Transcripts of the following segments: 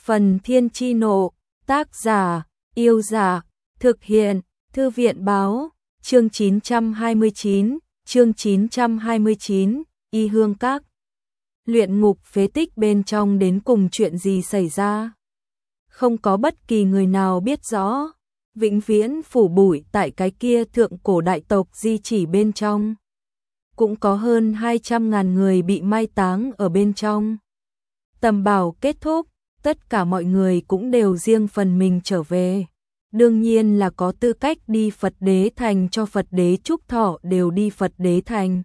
Phần Thiên Chi Nộ, tác giả, Yêu Giả, thực hiện, Thư viện Báo, chương 929, Y Hương Các. Luyện ngục phế tích bên trong đến cùng chuyện gì xảy ra? Không có bất kỳ người nào biết rõ, vĩnh viễn phủ bụi tại cái kia thượng cổ đại tộc di chỉ bên trong. Cũng có hơn 200.000 người bị mai táng ở bên trong. Tầm bảo kết thúc, tất cả mọi người cũng đều riêng phần mình trở về. Đương nhiên là có tư cách đi Phật Đế Thành cho Phật Đế Trúc Thọ đều đi Phật Đế Thành.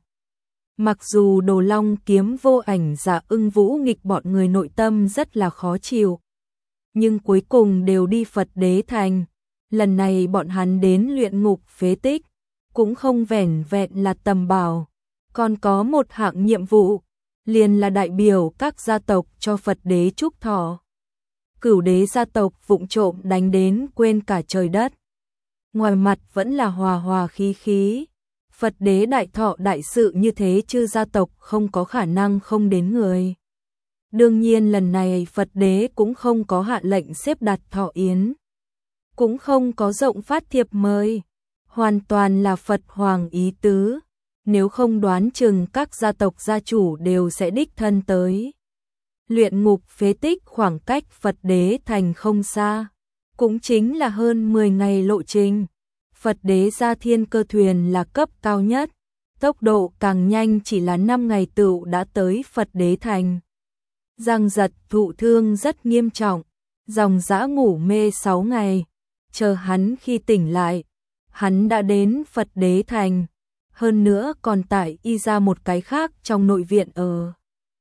Mặc dù Đồ Long Kiếm Vô Ảnh Dạ Ưng Vũ Nghịch bọn người nội tâm rất là khó chịu, nhưng cuối cùng đều đi Phật Đế Thành. Lần này bọn hắn đến luyện ngục phế tích, cũng không vẻn vẹn là tầm bảo, còn có một hạng nhiệm vụ, liền là đại biểu các gia tộc cho Phật Đế Trúc Thọ. Cửu đế gia tộc vụng trộm đánh đến quên cả trời đất. Ngoài mặt vẫn là hòa hòa khí khí. Phật Đế đại thọ đại sự như thế chứ gia tộc không có khả năng không đến người. Đương nhiên lần này Phật Đế cũng không có hạ lệnh xếp đặt thọ yến, cũng không có rộng phát thiệp mời, hoàn toàn là Phật Hoàng ý tứ, nếu không đoán chừng các gia tộc gia chủ đều sẽ đích thân tới. Luyện ngục phế tích khoảng cách Phật Đế Thành không xa, cũng chính là hơn 10 ngày lộ trình. Phật Đế gia thiên cơ thuyền là cấp cao nhất, tốc độ càng nhanh chỉ là 5 ngày tựu đã tới Phật Đế Thành. Giang Giật thụ thương rất nghiêm trọng, dòng dã ngủ mê 6 ngày, chờ hắn khi tỉnh lại, hắn đã đến Phật Đế Thành, hơn nữa còn tải y ra một cái khác trong nội viện ở.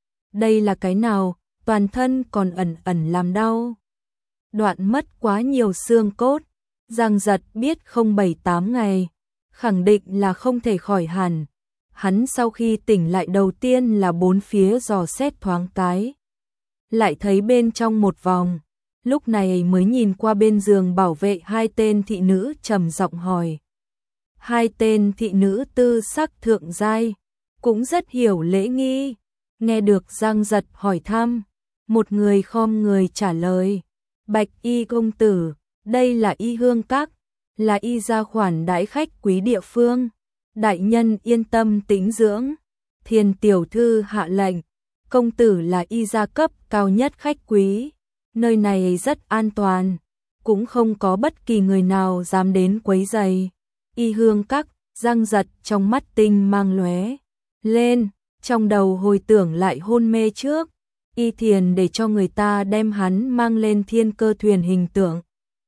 Đây là cái nào, toàn thân còn ẩn ẩn làm đau. Đoạn mất quá nhiều xương cốt, Giang Giật biết không 7-8 ngày, khẳng định là không thể khỏi hẳn. Hắn sau khi tỉnh lại đầu tiên là bốn phía dò xét thoáng cái, lại thấy bên trong một vòng, lúc này mới nhìn qua bên giường bảo vệ hai tên thị nữ trầm giọng hỏi. Hai tên thị nữ tư sắc thượng giai, cũng rất hiểu lễ nghi, nghe được Giang Giật hỏi thăm, một người khom người trả lời, Bạch Y công tử, đây là Y Hương Các, là Y gia khoản đãi khách quý địa phương, đại nhân yên tâm tĩnh dưỡng, Thiền tiểu thư hạ lệnh, công tử là Y gia cấp cao nhất khách quý, nơi này rất an toàn, cũng không có bất kỳ người nào dám đến quấy rầy. Y Hương Các, Giang Giật trong mắt tinh mang lóe lên, trong đầu hồi tưởng lại hôn mê trước, Y Thiền để cho người ta đem hắn mang lên thiên cơ thuyền hình tượng.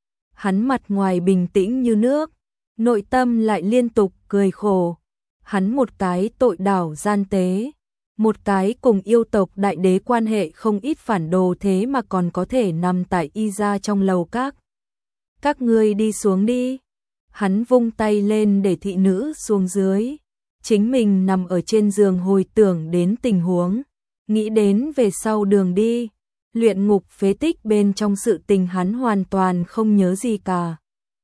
Hắn mặt ngoài bình tĩnh như nước, nội tâm lại liên tục cười khổ. Hắn một cái tội đảo gian tế, một cái cùng yêu tộc đại đế quan hệ không ít phản đồ thế mà còn có thể nằm tại Y gia trong lầu các. Các ngươi đi xuống đi. Hắn vung tay lên để thị nữ xuống dưới, chính mình nằm ở trên giường hồi tưởng đến tình huống, nghĩ đến về sau đường đi. Luyện ngục phế tích bên trong sự tình hắn hoàn toàn không nhớ gì cả.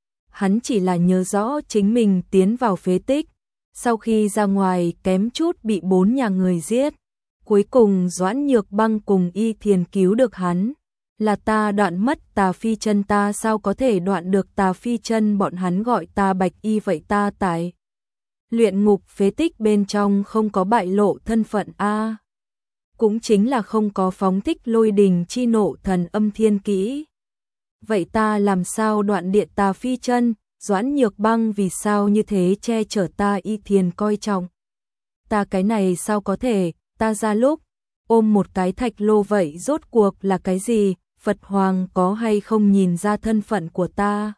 Hắn chỉ là nhớ rõ chính mình tiến vào phế tích, sau khi ra ngoài kém chút bị 4 nhà người giết. Cuối cùng Doãn Nhược Băng cùng Y Thiền cứu được hắn. Là ta đoạn mất Tà Phi chân, ta sao có thể đoạn được Tà Phi chân, bọn hắn gọi ta Bạch Y vậy ta tại luyện ngục phế tích bên trong không có bại lộ thân phận a, cũng chính là không có phóng thích lôi đình chi nộ thần âm thiên kỹ. Vậy ta làm sao đoạn địa Tà Phi chân? Doãn Nhược Băng vì sao như thế che chở ta? Y Thiền coi trọng ta cái này sao có thể, ta ra lúc ôm một cái thạch lô vậy rốt cuộc là cái gì? Phật Hoàng có hay không nhìn ra thân phận của ta?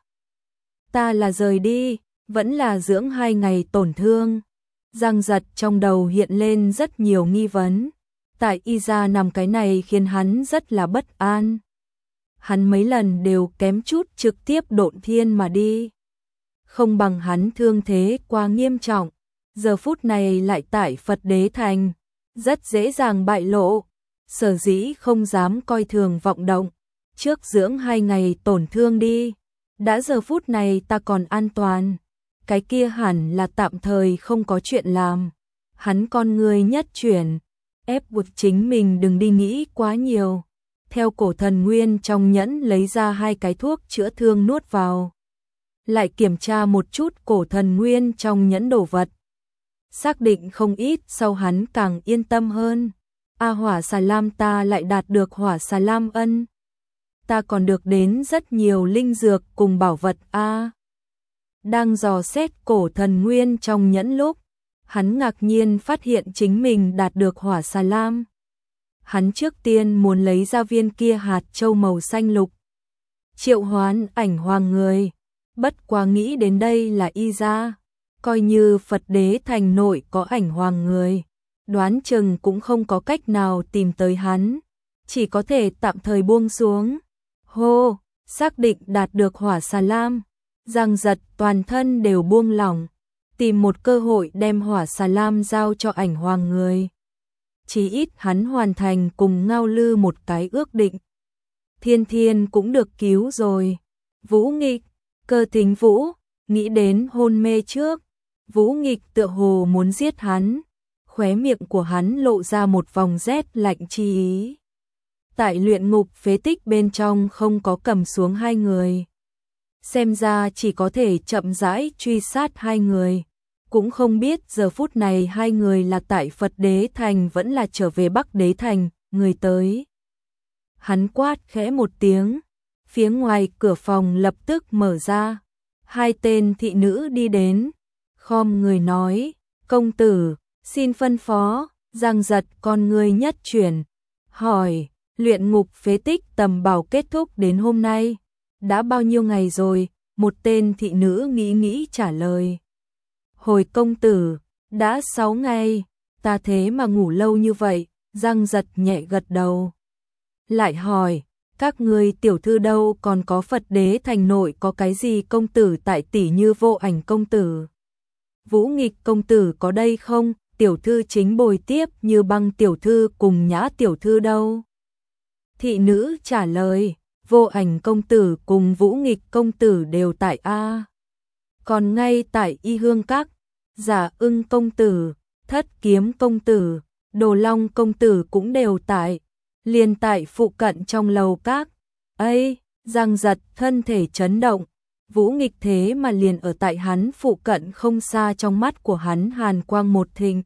Ta là rời đi, vẫn là dưỡng 2 ngày tổn thương? Giang Giật trong đầu hiện lên rất nhiều nghi vấn. Tại Y gia nằm cái này khiến hắn rất là bất an. Hắn mấy lần đều kém chút trực tiếp độn thiên mà đi. Không bằng hắn thương thế quá nghiêm trọng, giờ phút này lại tại Phật Đế Thành, rất dễ dàng bại lộ. Sở dĩ không dám coi thường vọng động, trước dưỡng 2 ngày tổn thương đi, đã giờ phút này ta còn an toàn, cái kia hẳn là tạm thời không có chuyện làm. Hắn con người nhất chuyển, ép buộc chính mình đừng đi nghĩ quá nhiều, theo cổ thần nguyên trong nhẫn lấy ra 2 cái thuốc chữa thương nuốt vào. Lại kiểm tra một chút cổ thần nguyên trong nhẫn đồ vật. Xác định không ít, sau hắn càng yên tâm hơn. Hỏa xà lam ta lại đạt được hỏa xà lam ân. Ta còn được đến rất nhiều linh dược cùng bảo vật a. Đang dò xét cổ thần nguyên trong nhẫn lúc, hắn ngạc nhiên phát hiện chính mình đạt được hỏa xà lam. Hắn trước tiên muốn lấy ra viên kia hạt châu màu xanh lục, triệu hoán ảnh hoàng người, bất quá nghĩ đến đây là y ra, coi như Phật đế thành nội có ảnh hoàng người, đoán chừng cũng không có cách nào tìm tới hắn, chỉ có thể tạm thời buông xuống. Hô, xác định đạt được hỏa xà lam, Giang Giật toàn thân đều buông lỏng, tìm một cơ hội đem hỏa xà lam giao cho ảnh hoàng người. Chí ít hắn hoàn thành cùng Ngao Lư một cái ước định. Thiên Thiên cũng được cứu rồi. Vũ Nghịch, Cơ Thính Vũ, nghĩ đến hôn mê trước. Vũ Nghịch tựa hồ muốn giết hắn. Khóe miệng của hắn lộ ra một vòng rét lạnh chi ý. Tại luyện ngục phế tích bên trong không có cầm xuống 2 người. Xem ra chỉ có thể chậm rãi truy sát 2 người. Cũng không biết giờ phút này 2 người là tại Phật Đế Thành vẫn là trở về Bắc Đế Thành, người tới. Hắn quát khẽ một tiếng, phía ngoài cửa phòng lập tức mở ra. 2 tên thị nữ đi đến, khom người nói, công tử, xin phân phó. Giang Giật con người nhất chuyển, hỏi, luyện ngục phế tích tầm bảo kết thúc đến hôm nay, đã bao nhiêu ngày rồi? Một tên thị nữ nghĩ trả lời. Hồi công tử, đã 6 ngày, ta thế mà ngủ lâu như vậy. Giang Giật nhẹ gật đầu. Lại hỏi, các người tiểu thư đâu, còn có Phật Đế Thành nội có cái gì công tử tại tỷ như Vô Ảnh công tử? Vũ Nghịch công tử có đây không? Tiểu thư chính bồi tiếp Như Băng tiểu thư cùng Nhã tiểu thư đâu? Thị nữ trả lời, Vô Ảnh công tử cùng Vũ Nghịch công tử đều tại a. Còn ngay tại Y Hương Các, Giả Ưng công tử, Thất Kiếm công tử, Đồ Long công tử cũng đều tại, liền tại phụ cận trong lầu các. Ấy, Giang Giật thân thể chấn động, Vũ Nghịch thế mà liền ở tại hắn phụ cận không xa, trong mắt của hắn hàn quang một thình.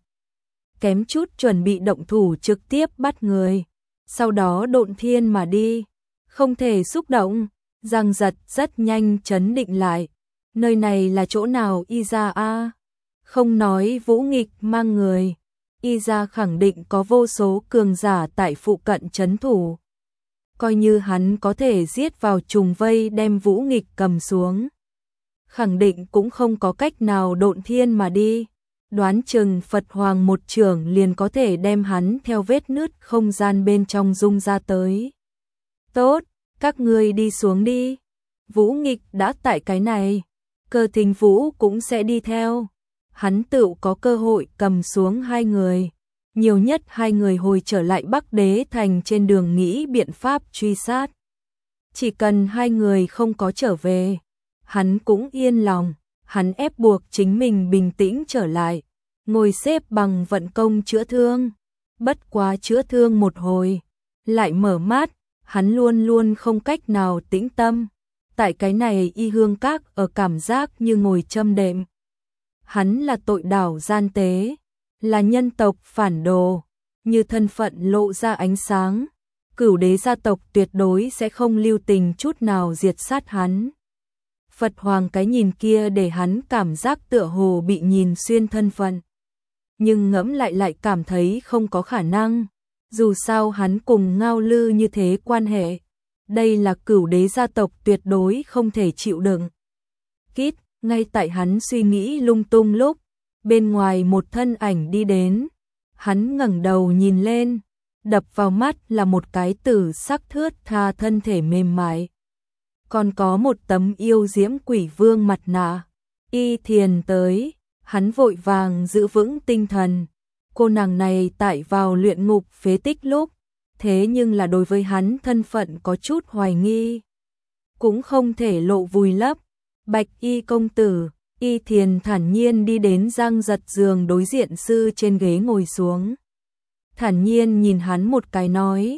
Kém chút chuẩn bị động thủ trực tiếp bắt người, sau đó độn thiên mà đi. Không thể xúc động, Giang Giật rất nhanh chấn định lại. Nơi này là chỗ nào y ra a? Không nói Vũ Nghịch mang người, y ra khẳng định có vô số cường giả tại phụ cận trấn thủ. Coi như hắn có thể giết vào trùng vây đem Vũ Nghịch cầm xuống, khẳng định cũng không có cách nào độn thiên mà đi. Đoán chừng Phật Hoàng một chưởng liền có thể đem hắn theo vết nứt không gian bên trong rung ra tới. Tốt, các ngươi đi xuống đi. Vũ Nghịch đã tại cái này, Cơ Thính Vũ cũng sẽ đi theo. Hắn tự có cơ hội cầm xuống 2 người. Nhiều nhất 2 người hồi trở lại Bắc Đế Thành trên đường nghĩ biện pháp truy sát. Chỉ cần 2 người không có trở về, hắn cũng yên lòng. Hắn ép buộc chính mình bình tĩnh trở lại, ngồi xếp bằng vận công chữa thương. Bất quá chữa thương một hồi, lại mở mắt, hắn luôn luôn không cách nào tĩnh tâm. Tại cái này Y Hương Các ở cảm giác như ngồi châm đệm. Hắn là tội đảo gian tế, là nhân tộc phản đồ, như thân phận lộ ra ánh sáng. Cửu đế gia tộc tuyệt đối sẽ không lưu tình chút nào diệt sát hắn. Phật Hoàng cái nhìn kia để hắn cảm giác tựa hồ bị nhìn xuyên thân phận. Nhưng ngẫm lại cảm thấy không có khả năng. Dù sao hắn cùng Ngao Lư như thế quan hệ, đây là cửu đế gia tộc tuyệt đối không thể chịu đựng. Kít, ngay tại hắn suy nghĩ lung tung lúc, bên ngoài một thân ảnh đi đến. Hắn ngẩng đầu nhìn lên, đập vào mắt là một cái tử sắc thướt tha thân thể mềm mại. Còn có một tấm yêu diễm quỷ vương mặt nạ. Y Thiền tới, hắn vội vàng giữ vững tinh thần. Cô nàng này tại vào luyện ngục phế tích lúc, thế nhưng là đối với hắn thân phận có chút hoài nghi. Cũng không thể lộ vùi lấp. Bạch Y công tử, Y Thiền thản nhiên đi đến Giang Giật giường đối diện sư trên ghế ngồi xuống. Thản nhiên nhìn hắn một cái nói,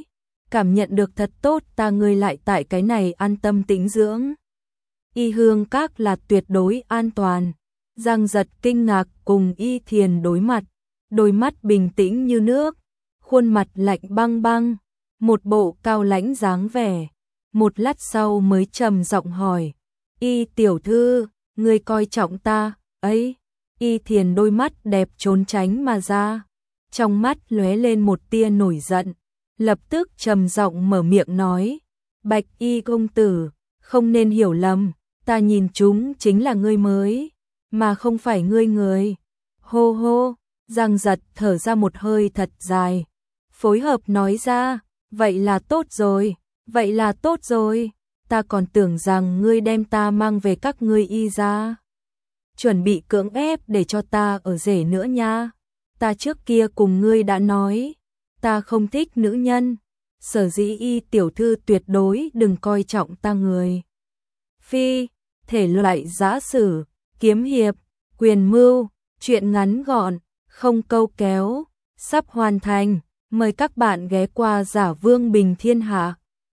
cảm nhận được thật tốt, ta ngươi lại tại cái này an tâm tĩnh dưỡng. Y Hương Các là tuyệt đối an toàn. Giang Giật kinh ngạc cùng Y Thiền đối mặt, đôi mắt bình tĩnh như nước, khuôn mặt lạnh băng băng, một bộ cao lãnh dáng vẻ. Một lát sau mới trầm giọng hỏi, Y tiểu thư, ngươi coi trọng ta, ấy. Y Thiền đôi mắt đẹp trốn tránh mà ra, trong mắt lóe lên một tia nổi giận, lập tức trầm giọng mở miệng nói, Bạch Y công tử, không nên hiểu lầm, ta nhìn chúng chính là ngươi mới, mà không phải ngươi người. Hô hô, Giang Giật thở ra một hơi thật dài, phối hợp nói ra, vậy là tốt rồi, vậy là tốt rồi, ta còn tưởng rằng ngươi đem ta mang về các ngươi Y gia, chuẩn bị cưỡng ép để cho ta ở rể nữa nha. Ta trước kia cùng ngươi đã nói, ta không thích nữ nhân, sở dĩ Y tiểu thư tuyệt đối đừng coi trọng ta người. Phi, thể loại giã sử, kiếm hiệp, quyền mưu, truyện ngắn gọn, không câu kéo, sắp hoàn thành, mời các bạn ghé qua Giả Vương Bình Thiên Hạ.